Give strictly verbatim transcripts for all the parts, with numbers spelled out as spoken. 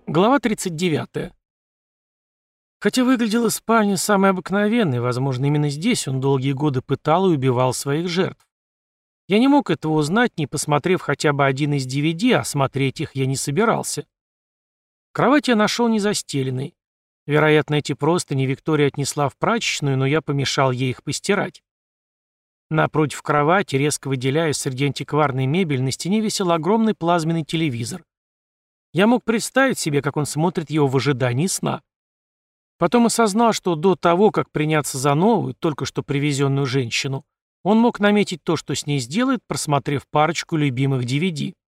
Глава тридцать девятая. Хотя выглядела спальня самой обыкновенной, возможно, именно здесь он долгие годы пытал и убивал своих жертв. Я не мог этого узнать, не посмотрев хотя бы один из ди ви ди, а смотреть их я не собирался. Кровать я нашел незастеленной. Вероятно, эти простыни Виктория отнесла в прачечную, но я помешал ей их постирать. Напротив кровати, резко выделяясь среди антикварной мебели, на стене висел огромный плазменный телевизор. Я мог представить себе, как он смотрит его в ожидании сна. Потом осознал, что до того, как приняться за новую, только что привезенную женщину, он мог наметить то, что с ней сделает, просмотрев парочку любимых ди ви ди.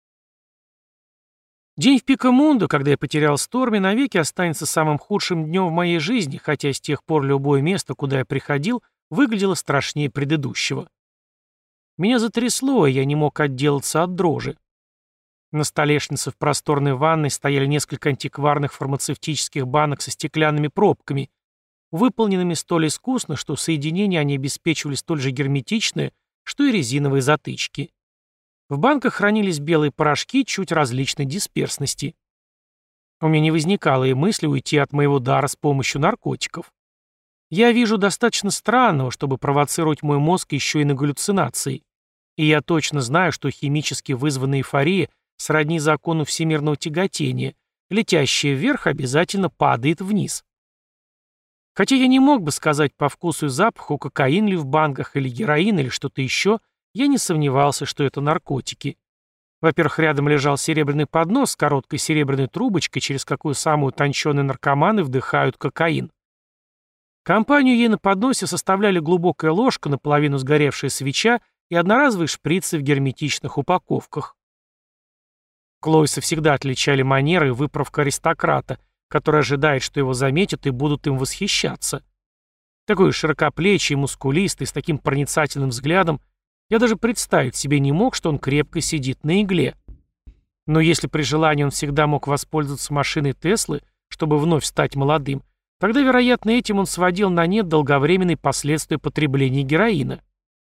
День в Пикамунду, когда я потерял Сторми, навеки останется самым худшим днем в моей жизни, хотя с тех пор любое место, куда я приходил, выглядело страшнее предыдущего. Меня затрясло, и я не мог отделаться от дрожи. На столешнице в просторной ванной стояли несколько антикварных фармацевтических банок со стеклянными пробками, выполненными столь искусно, что соединения они обеспечивали столь же герметичные, что и резиновые затычки. В банках хранились белые порошки чуть различной дисперсности. У меня не возникало и мысли уйти от моего дара с помощью наркотиков. Я вижу достаточно странного, чтобы провоцировать мой мозг еще и на галлюцинации. И я точно знаю, что химически вызванная эйфория сродни закону всемирного тяготения, летящая вверх обязательно падает вниз. Хотя я не мог бы сказать по вкусу и запаху, кокаин ли в банках или героин или что-то еще, я не сомневался, что это наркотики. Во-первых, рядом лежал серебряный поднос с короткой серебряной трубочкой, через какую самые утонченные наркоманы вдыхают кокаин. Компанию ей на подносе составляли глубокая ложка, наполовину сгоревшая свеча и одноразовые шприцы в герметичных упаковках. Клойса всегда отличали манеры и выправка аристократа, который ожидает, что его заметят и будут им восхищаться. Такой широкоплечий, мускулистый, с таким проницательным взглядом, я даже представить себе не мог, что он крепко сидит на игле. Но если при желании он всегда мог воспользоваться машиной Теслы, чтобы вновь стать молодым, тогда, вероятно, этим он сводил на нет долговременные последствия потребления героина.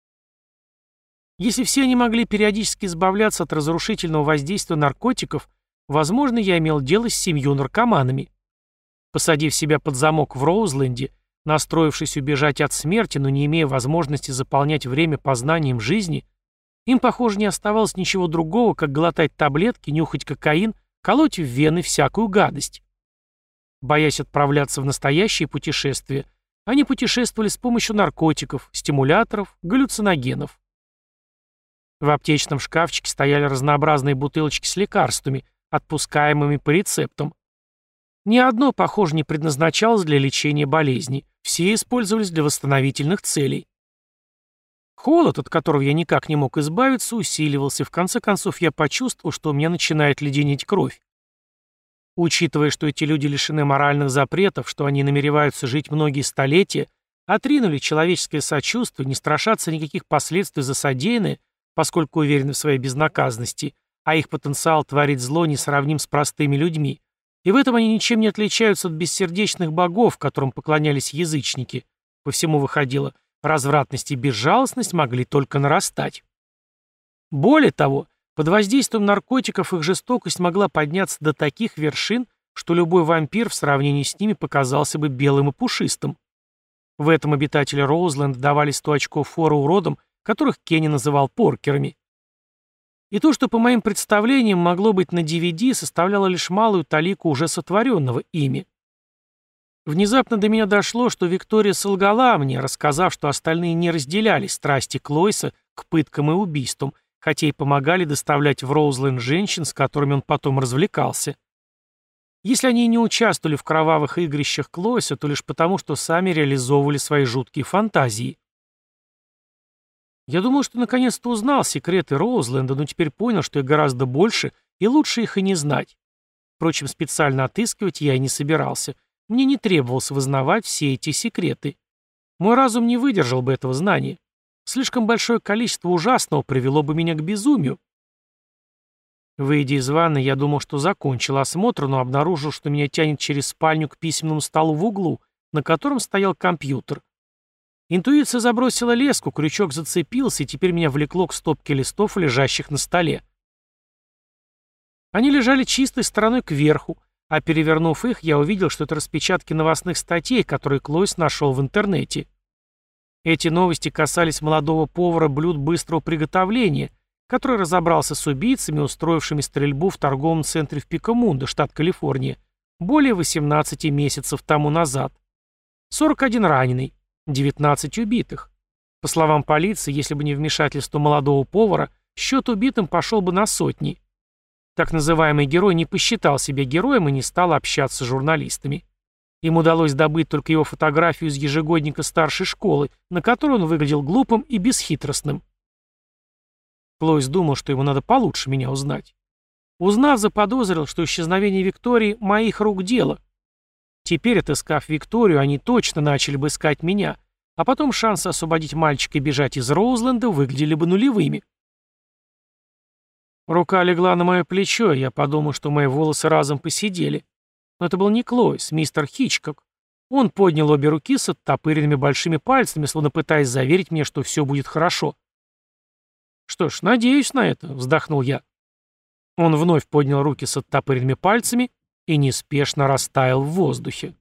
Если все они могли периодически избавляться от разрушительного воздействия наркотиков, возможно, я имел дело с семью наркоманами. Посадив себя под замок в Роузленде, настроившись убежать от смерти, но не имея возможности заполнять время познанием жизни, им, похоже, не оставалось ничего другого, как глотать таблетки, нюхать кокаин, колоть в вены всякую гадость. Боясь отправляться в настоящие путешествия, они путешествовали с помощью наркотиков, стимуляторов, галлюциногенов. В аптечном шкафчике стояли разнообразные бутылочки с лекарствами, отпускаемыми по рецептам. Ни одно, похоже, не предназначалось для лечения болезней, все использовались для восстановительных целей. Холод, от которого я никак не мог избавиться, усиливался, и в конце концов я почувствовал, что у меня начинает леденеть кровь. Учитывая, что эти люди лишены моральных запретов, что они намереваются жить многие столетия, отринули человеческое сочувствие, не страшатся никаких последствий за содеянное, поскольку уверены в своей безнаказанности, а их потенциал творить зло несравним с простыми людьми. И в этом они ничем не отличаются от бессердечных богов, которым поклонялись язычники. По всему выходило, развратность и безжалостность могли только нарастать. Более того, под воздействием наркотиков их жестокость могла подняться до таких вершин, что любой вампир в сравнении с ними показался бы белым и пушистым. В этом обитатели Роузленда давали сто очков фора уродам, которых Кенни называл поркерами. И то, что по моим представлениям могло быть на ди ви ди, составляло лишь малую талику уже сотворенного ими. Внезапно до меня дошло, что Виктория солгала мне, рассказав, что остальные не разделяли страсти Клойса к пыткам и убийствам, хотя и помогали доставлять в Роузленд женщин, с которыми он потом развлекался. Если они и не участвовали в кровавых игрищах Клойса, то лишь потому, что сами реализовывали свои жуткие фантазии. Я думал, что наконец-то узнал секреты Роузленда, но теперь понял, что их гораздо больше, и лучше их и не знать. Впрочем, специально отыскивать я и не собирался. Мне не требовалось вызнавать все эти секреты. Мой разум не выдержал бы этого знания. Слишком большое количество ужасного привело бы меня к безумию. Выйдя из ванны, я думал, что закончил осмотр, но обнаружил, что меня тянет через спальню к письменному столу в углу, на котором стоял компьютер. Интуиция забросила леску, крючок зацепился, и теперь меня влекло к стопке листов, лежащих на столе. Они лежали чистой стороной кверху, А перевернув их, я увидел, что это распечатки новостных статей, которые Клойс нашел в интернете. Эти новости касались молодого повара блюд быстрого приготовления, который разобрался с убийцами, устроившими стрельбу в торговом центре в Пикамундо, штат Калифорния, более восемнадцати месяцев тому назад. сорок один раненый, девятнадцать убитых. По словам полиции, если бы не вмешательство молодого повара, счет убитым пошел бы на сотни. Так называемый герой не посчитал себя героем и не стал общаться с журналистами. Им удалось добыть только его фотографию из ежегодника старшей школы, на которой он выглядел глупым и бесхитростным. Клойс думал, что ему надо получше меня узнать. Узнав, заподозрил, что исчезновение Виктории – моих рук дело. Теперь, отыскав Викторию, они точно начали бы искать меня, а потом шансы освободить мальчика и бежать из Роузленда выглядели бы нулевыми. Рука легла на мое плечо, и я подумал, что мои волосы разом посидели. Но это был не Клойс, мистер Хичкок. Он поднял обе руки с оттопыренными большими пальцами, словно пытаясь заверить мне, что все будет хорошо. «Что ж, надеюсь на это», — вздохнул я. Он вновь поднял руки с оттопыренными пальцами и неспешно растаял в воздухе.